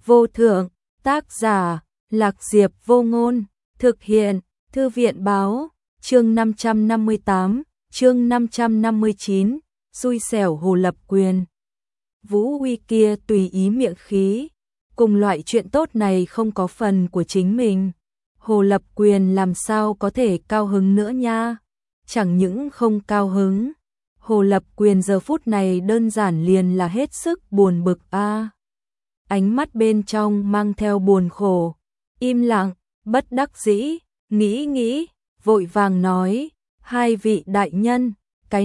vô thượng, tác giả, Lạc Diệp Vô Ngôn, thực hiện, Thư viện báo, chương 558, chương 559, xui xẻo Hồ Lập Quyền. Vũ Uy kia tùy ý miệng khí, cùng loại chuyện tốt này không có phần của chính mình. Hồ Lập Quyền làm sao có thể cao hứng nữa nha, chẳng những không cao hứng. Hồ Lập Quyền giờ phút này đơn giản liền là hết sức buồn bực a. Ánh mắt bên trong mang theo buồn khổ, im lặng, bất đắc dĩ, nghĩ, vội vàng nói, hai vị đại nhân, cái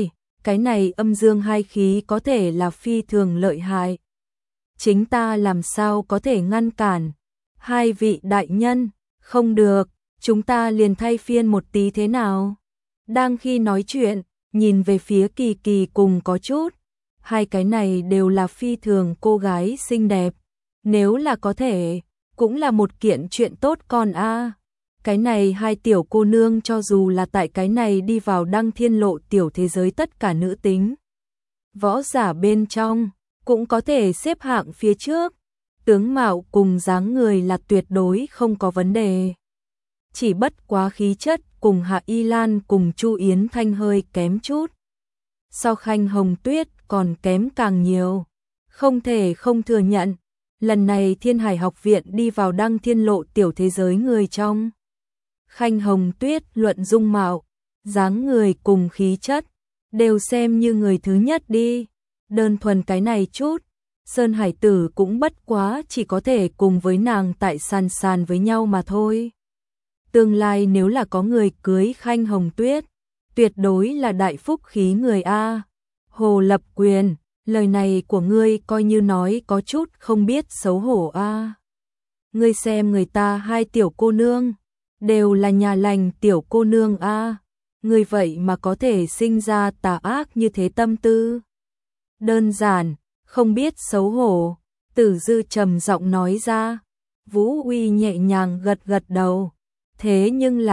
này âm dương hai khí có thể là phi thường lợi hại. Chính ta làm sao có thể ngăn cản? Hai vị đại nhân, không được, chúng ta liền thay phiên một tí thế nào? Đang khi nói chuyện, nhìn về phía Kỳ Kỳ cùng có chút, hai cái này đều là phi thường cô gái xinh đẹp, nếu là có thể, cũng là một kiện chuyện tốt con a. Cái này hai tiểu cô nương cho dù là tại cái này đi vào Đăng Thiên Lộ tiểu thế giới tất cả nữ tính võ giả bên trong cũng có thể xếp hạng phía trước, tướng mạo cùng dáng người là tuyệt đối không có vấn đề. Chỉ bất quá khí chất cùng Hạ Y Lan cùng Chu Yến Thanh hơi kém chút. So Khanh Hồng Tuyết còn kém càng nhiều. Không thể không thừa nhận, lần này Thiên Hải học viện đi vào Đăng Thiên Lộ tiểu thế giới người trong. Khanh Hồng Tuyết luận dung mạo, dáng người cùng khí chất, đều xem như người thứ nhất đi. Đơn thuần cái này chút, Sơn Hải Tử cũng bất quá chỉ có thể cùng với nàng tại sàn với nhau mà thôi. Tương lai nếu là có người cưới Khanh Hồng Tuyết, tuyệt đối là đại phúc khí người a. Hồ Lập Quyền, lời này của ngươi coi như nói có chút không biết xấu hổ a. Ngươi xem người ta hai tiểu cô nương, đều là nhà lành tiểu cô nương a. Ngươi vậy mà có thể sinh ra tà ác như thế tâm tư. Đơn giản, không biết xấu hổ, Tử Dư trầm giọng nói ra. Vũ Uy nhẹ nhàng gật đầu. Thế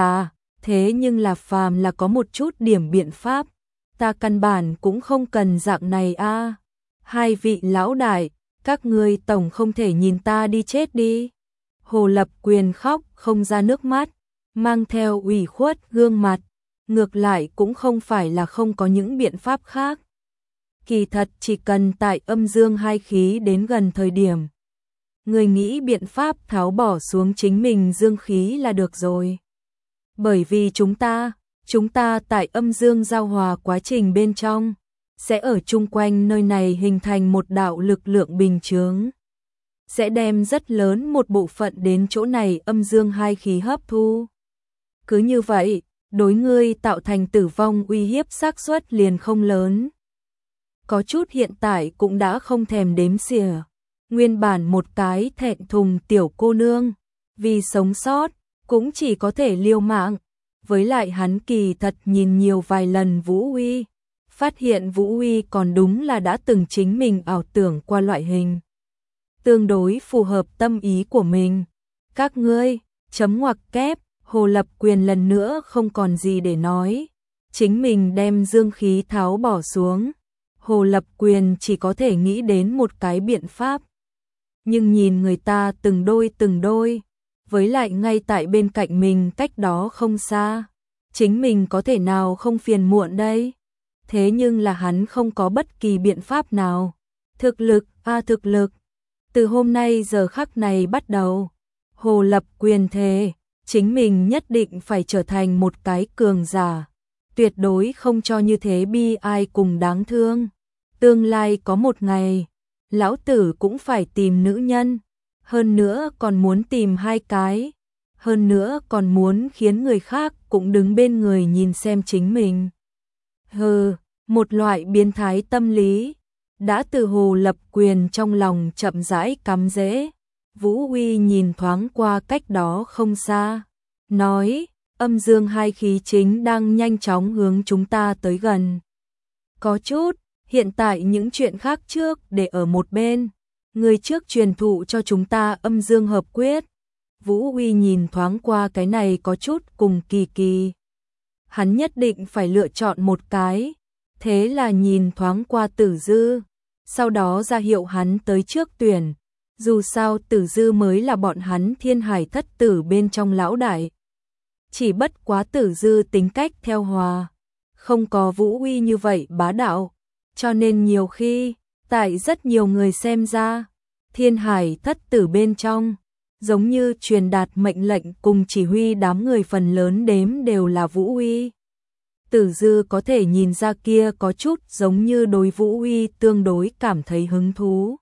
nhưng là phàm là có một chút điểm biện pháp, ta căn bản cũng không cần dạng này a. Hai vị lão đại, các ngươi tổng không thể nhìn ta đi chết đi. Hồ Lập Quyền khóc không ra nước mắt, mang theo ủy khuất gương mặt, ngược lại cũng không phải là không có những biện pháp khác. Kỳ thật chỉ cần tại âm dương hai khí đến gần thời điểm, người nghĩ biện pháp tháo bỏ xuống chính mình dương khí là được rồi. Bởi vì chúng ta tại âm dương giao hòa quá trình bên trong, sẽ ở chung quanh nơi này hình thành một đạo lực lượng bình chướng, sẽ đem rất lớn một bộ phận đến chỗ này âm dương hai khí hấp thu. Cứ như vậy, đối ngươi tạo thành tử vong uy hiếp xác suất liền không lớn. Có chút hiện tại cũng đã không thèm đếm xỉa. Nguyên bản một cái thẹn thùng tiểu cô nương, vì sống sót, cũng chỉ có thể liều mạng. Với lại hắn kỳ thật nhìn nhiều vài lần Vũ Uy, phát hiện Vũ Uy còn đúng là đã từng chính mình ảo tưởng qua loại hình tương đối phù hợp tâm ý của mình. Các ngươi, chấm ngoặc kép, Hồ Lập Quyền lần nữa không còn gì để nói. Chính mình đem dương khí tháo bỏ xuống. Hồ Lập Quyền chỉ có thể nghĩ đến một cái biện pháp. Nhưng nhìn người ta từng đôi, với lại ngay tại bên cạnh mình cách đó không xa, chính mình có thể nào không phiền muộn đây? Thế nhưng là hắn không có bất kỳ biện pháp nào. Thực lực. Từ hôm nay giờ khắc này bắt đầu, Hồ Lập Quyền thề, chính mình nhất định phải trở thành một cái cường giả, tuyệt đối không cho như thế bi ai cùng đáng thương. Tương lai có một ngày, lão tử cũng phải tìm nữ nhân, hơn nữa còn muốn tìm hai cái, hơn nữa còn muốn khiến người khác cũng đứng bên người nhìn xem chính mình. Một loại biến thái tâm lý, đã từ Hồ Lập Quyền trong lòng chậm rãi cắm rễ. Vũ Uy nhìn thoáng qua cách đó không xa, nói, âm dương hai khí chính đang nhanh chóng hướng chúng ta tới gần. Có chút, hiện tại những chuyện khác trước để ở một bên, người trước truyền thụ cho chúng ta âm dương hợp quyết. Vũ Uy nhìn thoáng qua cái này có chút cùng Kỳ Kỳ. Hắn nhất định phải lựa chọn một cái, thế là nhìn thoáng qua Tử Dư, sau đó ra hiệu hắn tới trước tuyển. Dù sao Tử Dư mới là bọn hắn Thiên Hải thất tử bên trong lão đại. Chỉ bất quá Tử Dư tính cách theo hòa, không có Vũ Uy như vậy bá đạo, cho nên nhiều khi, tại rất nhiều người xem ra, Thiên Hải thất tử bên trong, giống như truyền đạt mệnh lệnh cùng chỉ huy đám người phần lớn đếm đều là Vũ Uy. Tử Dư có thể nhìn ra kia có chút giống như đối Vũ Uy tương đối cảm thấy hứng thú.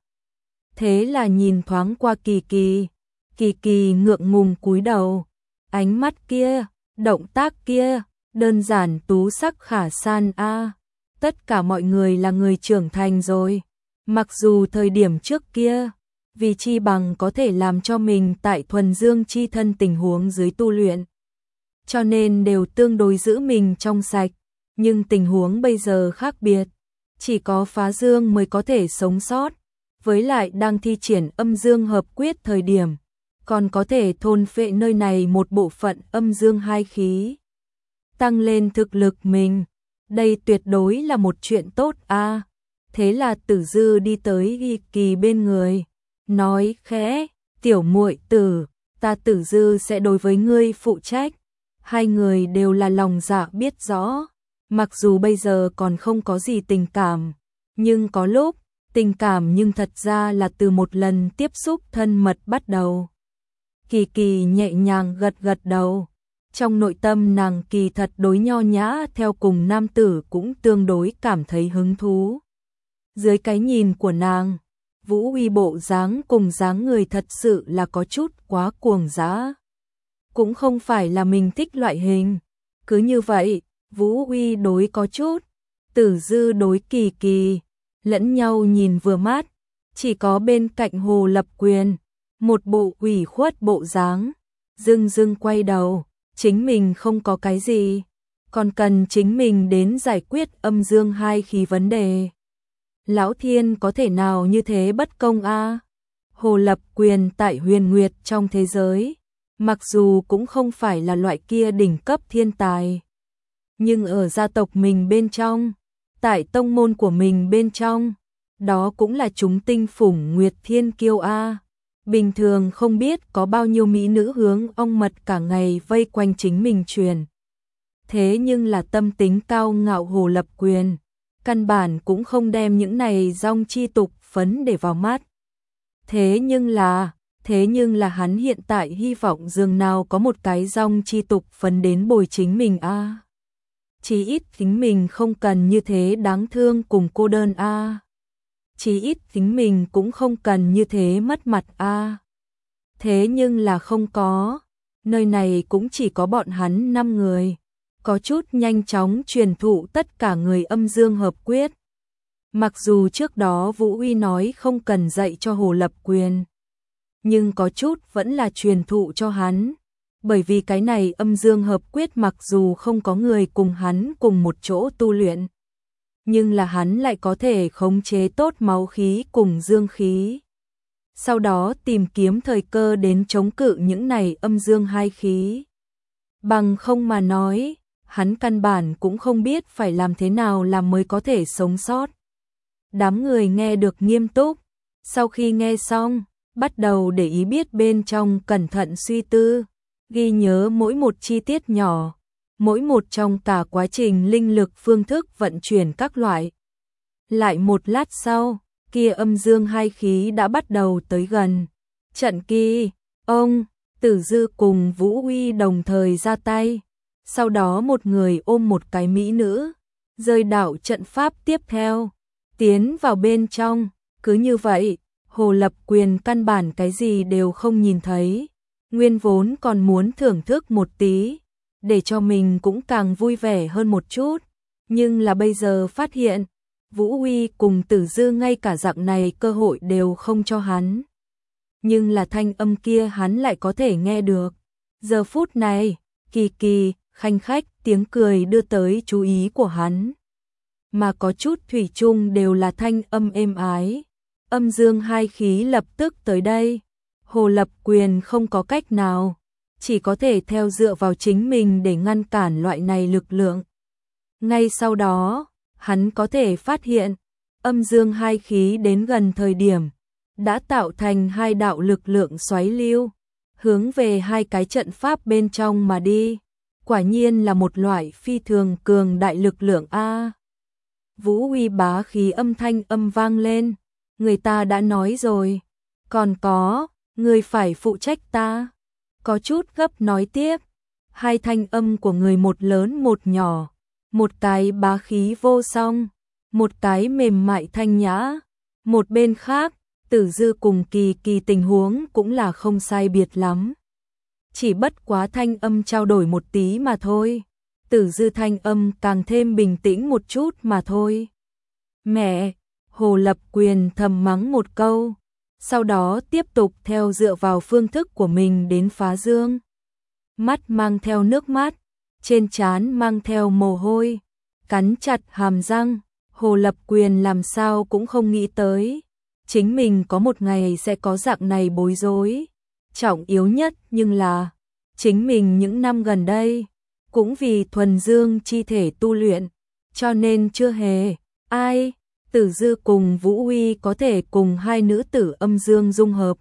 Thế là nhìn thoáng qua Kỳ Kỳ, Kỳ Kỳ ngượng ngùng cúi đầu, ánh mắt kia, động tác kia, đơn giản tú sắc khả san a. Tất cả mọi người là người trưởng thành rồi, mặc dù thời điểm trước kia, vì chi bằng có thể làm cho mình tại thuần dương chi thân tình huống dưới tu luyện, cho nên đều tương đối giữ mình trong sạch, nhưng tình huống bây giờ khác biệt, chỉ có phá dương mới có thể sống sót, với lại đang thi triển âm dương hợp quyết thời điểm, còn có thể thôn phệ nơi này một bộ phận âm dương hai khí, tăng lên thực lực mình, đây tuyệt đối là một chuyện tốt a. Thế là Tử Dư đi tới Kỳ Kỳ bên người, nói khẽ, tiểu muội tử, ta Tử Dư sẽ đối với ngươi phụ trách. Hai người đều là lòng dạ biết rõ, mặc dù bây giờ còn không có gì tình cảm, nhưng có lúc, tình cảm nhưng thật ra là từ một lần tiếp xúc thân mật bắt đầu. Kỳ Kỳ nhẹ nhàng gật gật đầu, trong nội tâm nàng kỳ thật đối nho nhã theo cùng nam tử cũng tương đối cảm thấy hứng thú. Dưới cái nhìn của nàng, Vũ Uy bộ dáng cùng dáng người thật sự là có chút quá cuồng dã. Cũng không phải là mình thích loại hình. Cứ như vậy, Vũ Uy đối có chút, Tử Dư đối Kỳ Kỳ, lẫn nhau nhìn vừa mắt, chỉ có bên cạnh Hồ Lập Quyền, một bộ ủy khuất bộ dáng, dưng dưng quay đầu, chính mình không có cái gì, còn cần chính mình đến giải quyết âm dương hai khí vấn đề. Lão Thiên có thể nào như thế bất công a? Hồ Lập Quyền tại Huyền Nguyệt trong thế giới, mặc dù cũng không phải là loại kia đỉnh cấp thiên tài, nhưng ở gia tộc mình bên trong, tại tông môn của mình bên trong, đó cũng là chúng tinh phủng Nguyệt Thiên Kiêu a. Bình thường không biết có bao nhiêu mỹ nữ hướng ong mật cả ngày vây quanh chính mình truyền. Thế nhưng là tâm tính cao ngạo Hồ Lập Quyền, căn bản cũng không đem những này dong chi tục phấn để vào mắt. Thế nhưng là hắn hiện tại hy vọng dường nào có một cái dong chi tục phấn đến bồi chính mình a. Chí ít chính mình không cần như thế đáng thương cùng cô đơn a. Chí ít chính mình cũng không cần như thế mất mặt a. Thế nhưng là không có, nơi này cũng chỉ có bọn hắn 5 người, có chút nhanh chóng truyền thụ tất cả người âm dương hợp quyết. Mặc dù trước đó Vũ Uy nói không cần dạy cho Hồ Lập Quyền, nhưng có chút vẫn là truyền thụ cho hắn, bởi vì cái này âm dương hợp quyết mặc dù không có người cùng hắn cùng một chỗ tu luyện, nhưng là hắn lại có thể khống chế tốt máu khí cùng dương khí. Sau đó tìm kiếm thời cơ đến chống cự những này âm dương hai khí. Bằng không mà nói, hắn căn bản cũng không biết phải làm thế nào làm mới có thể sống sót. Đám người nghe được nghiêm túc, sau khi nghe xong, bắt đầu để ý biết bên trong cẩn thận suy tư, ghi nhớ mỗi một chi tiết nhỏ, mỗi một trong cả quá trình linh lực phương thức vận chuyển các loại. Lại một lát sau, kia âm dương hai khí đã bắt đầu tới gần. Trận Kỳ, ông, Tử Dư cùng Vũ Uy đồng thời ra tay. Sau đó một người ôm một cái mỹ nữ, rơi đạo trận pháp tiếp theo, tiến vào bên trong. Cứ như vậy, Hồ Lập Quyền căn bản cái gì đều không nhìn thấy. Nguyên vốn còn muốn thưởng thức một tí, để cho mình cũng càng vui vẻ hơn một chút. Nhưng là bây giờ phát hiện, Vũ Uy cùng Tử Dư ngay cả dạng này cơ hội đều không cho hắn. Nhưng là thanh âm kia hắn lại có thể nghe được. Giờ phút này, Kỳ Kỳ, khanh khách, tiếng cười đưa tới chú ý của hắn. Mà có chút thủy chung đều là thanh âm êm ái. Âm dương hai khí lập tức tới đây. Hồ Lập Quyền không có cách nào, chỉ có thể theo dựa vào chính mình để ngăn cản loại này lực lượng. Ngay sau đó, hắn có thể phát hiện, âm dương hai khí đến gần thời điểm, đã tạo thành hai đạo lực lượng xoáy lưu, hướng về hai cái trận pháp bên trong mà đi. Quả nhiên là một loại phi thường cường đại lực lượng a. Vũ Huy bá khí âm thanh vang lên, người ta đã nói rồi, còn có, người phải phụ trách ta. Có chút gấp nói tiếp, hai thanh âm của người một lớn một nhỏ, một cái bá khí vô song, một cái mềm mại thanh nhã. Một bên khác, Tử Dư cùng Kỳ Kỳ tình huống cũng là không sai biệt lắm. Chỉ bất quá thanh âm trao đổi một tí mà thôi. Tử Dư thanh âm càng thêm bình tĩnh một chút mà thôi. Mẹ, Hồ Lập Quyền thầm mắng một câu, sau đó tiếp tục theo dựa vào phương thức của mình đến phá dương. Mắt mang theo nước mắt, trên trán mang theo mồ hôi, cắn chặt hàm răng. Hồ Lập Quyền làm sao cũng không nghĩ tới, chính mình có một ngày sẽ có dạng này bối rối. Trọng yếu nhất nhưng là, chính mình những năm gần đây, cũng vì thuần dương chi thể tu luyện, cho nên chưa hề, ai, Tử Dư cùng Vũ Huy có thể cùng hai nữ tử âm dương dung hợp.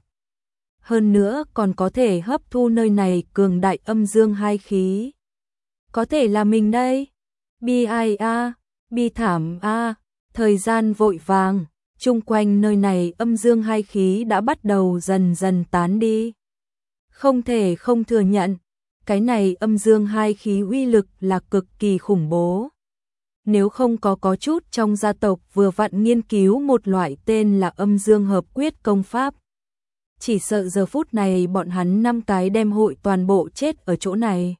Hơn nữa còn có thể hấp thu nơi này cường đại âm dương hai khí. Có thể là mình đây. Bi ai a, bi thảm a, thời gian vội vàng, chung quanh nơi này âm dương hai khí đã bắt đầu dần dần tán đi. Không thể không thừa nhận, cái này âm dương hai khí uy lực là cực kỳ khủng bố. Nếu không có chút trong gia tộc vừa vặn nghiên cứu một loại tên là âm dương hợp quyết công pháp, chỉ sợ giờ phút này bọn hắn 5 cái đem hội toàn bộ chết ở chỗ này.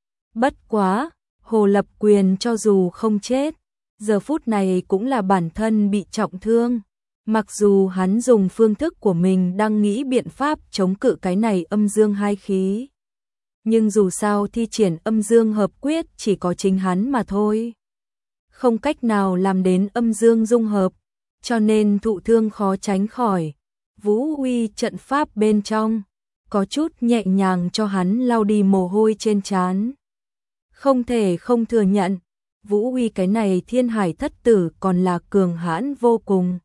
Bất quá, Hồ Lập Quyền cho dù không chết, giờ phút này cũng là bản thân bị trọng thương. Mặc dù hắn dùng phương thức của mình đang nghĩ biện pháp chống cự cái này âm dương hai khí, nhưng dù sao thi triển âm dương hợp quyết chỉ có chính hắn mà thôi, không cách nào làm đến âm dương dung hợp, cho nên thụ thương khó tránh khỏi. Vũ Huy trận pháp bên trong, có chút nhẹ nhàng cho hắn lau đi mồ hôi trên trán. Không thể không thừa nhận, Vũ Huy cái này thiên hải thất tử còn là cường hãn vô cùng.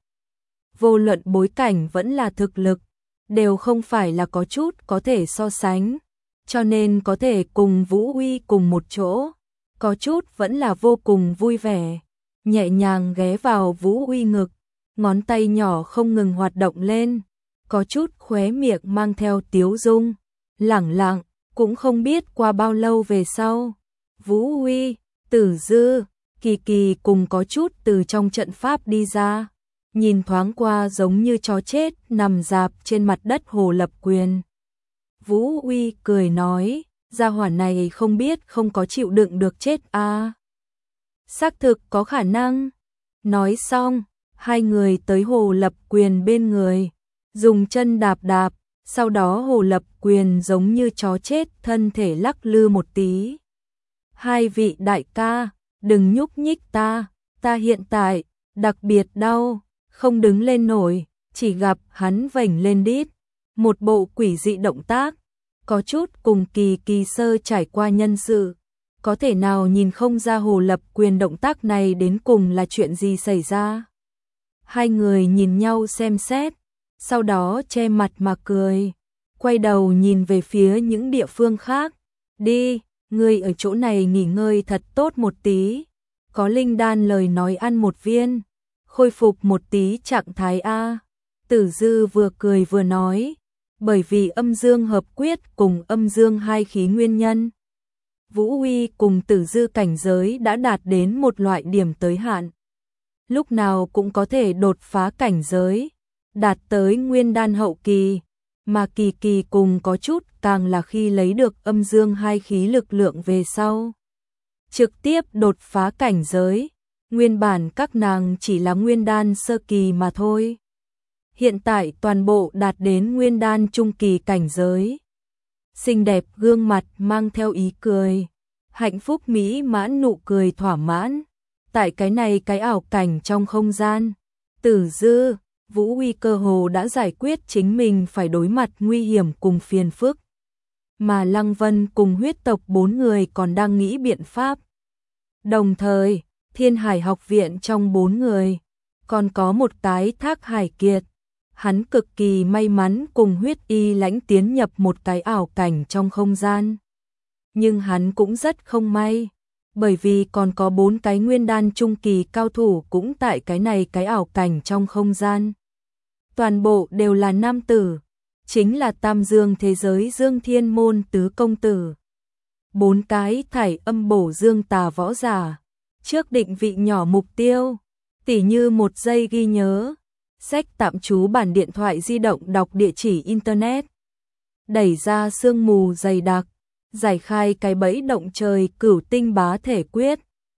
Vô luận bối cảnh vẫn là thực lực, đều không phải là có chút có thể so sánh, cho nên có thể cùng Vũ Huy cùng một chỗ, có chút vẫn là vô cùng vui vẻ, nhẹ nhàng ghé vào Vũ Huy ngực, ngón tay nhỏ không ngừng hoạt động lên, có chút khóe miệng mang theo tiếu dung, lẳng lặng, cũng không biết qua bao lâu về sau, Vũ Huy, Tử Dư, Kỳ Kỳ cùng có chút từ trong trận pháp đi ra, nhìn thoáng qua giống như chó chết nằm rạp trên mặt đất Hồ Lập Quyền. Vũ Huy cười nói, gia hỏa này không biết không có chịu đựng được chết à. Xác thực có khả năng. Nói xong, hai người tới Hồ Lập Quyền bên người, dùng chân đạp đạp, sau đó Hồ Lập Quyền giống như chó chết thân thể lắc lư một tí. Hai vị đại ca, đừng nhúc nhích ta hiện tại, đặc biệt đau, không đứng lên nổi, chỉ gặp hắn vểnh lên đít. Một bộ quỷ dị động tác, có chút cùng Kỳ Kỳ sơ trải qua nhân sự. Có thể nào nhìn không ra Hồ Lập Quyền động tác này đến cùng là chuyện gì xảy ra. Hai người nhìn nhau xem xét, sau đó che mặt mà cười, quay đầu nhìn về phía những địa phương khác. Đi, ngươi ở chỗ này nghỉ ngơi thật tốt một tí, có linh đan lời nói ăn một viên, khôi phục một tí trạng thái a. Tử Dư vừa cười vừa nói, bởi vì âm dương hợp quyết cùng âm dương hai khí nguyên nhân, Vũ Huy cùng Tử Dư cảnh giới đã đạt đến một loại điểm tới hạn, lúc nào cũng có thể đột phá cảnh giới, đạt tới nguyên đan hậu kỳ, mà Kỳ Kỳ cùng có chút càng là khi lấy được âm dương hai khí lực lượng về sau, trực tiếp đột phá cảnh giới. Nguyên bản các nàng chỉ là nguyên đan sơ kỳ mà thôi, hiện tại toàn bộ đạt đến nguyên đan trung kỳ cảnh giới. Xinh đẹp gương mặt mang theo ý cười, hạnh phúc mỹ mãn nụ cười thỏa mãn. Tại cái này cái ảo cảnh trong không gian, Tử Dư, Vũ Huy cơ hồ đã giải quyết chính mình phải đối mặt nguy hiểm cùng phiền phức, mà Lăng Vân cùng huyết tộc 4 người còn đang nghĩ biện pháp. Đồng thời, Thiên Hải học viện trong 4 người, còn có một cái Thác Hải Kiệt, Hắn cực kỳ may mắn cùng Huyết Y Lãnh tiến nhập một cái ảo cảnh trong không gian. Nhưng hắn cũng rất không may, bởi vì còn có 4 cái nguyên đan trung kỳ cao thủ cũng tại cái ảo cảnh trong không gian. Toàn bộ đều là nam tử, chính là Tam Dương thế giới Dương Thiên Môn tứ công tử. 4 cái thải âm bổ dương tà võ giả, trước định vị nhỏ mục tiêu, tỉ như 1 giây ghi nhớ, sách tạm trú bản điện thoại di động đọc địa chỉ internet, đẩy ra sương mù dày đặc, giải khai cái bẫy động trời cửu tinh bá thể quyết,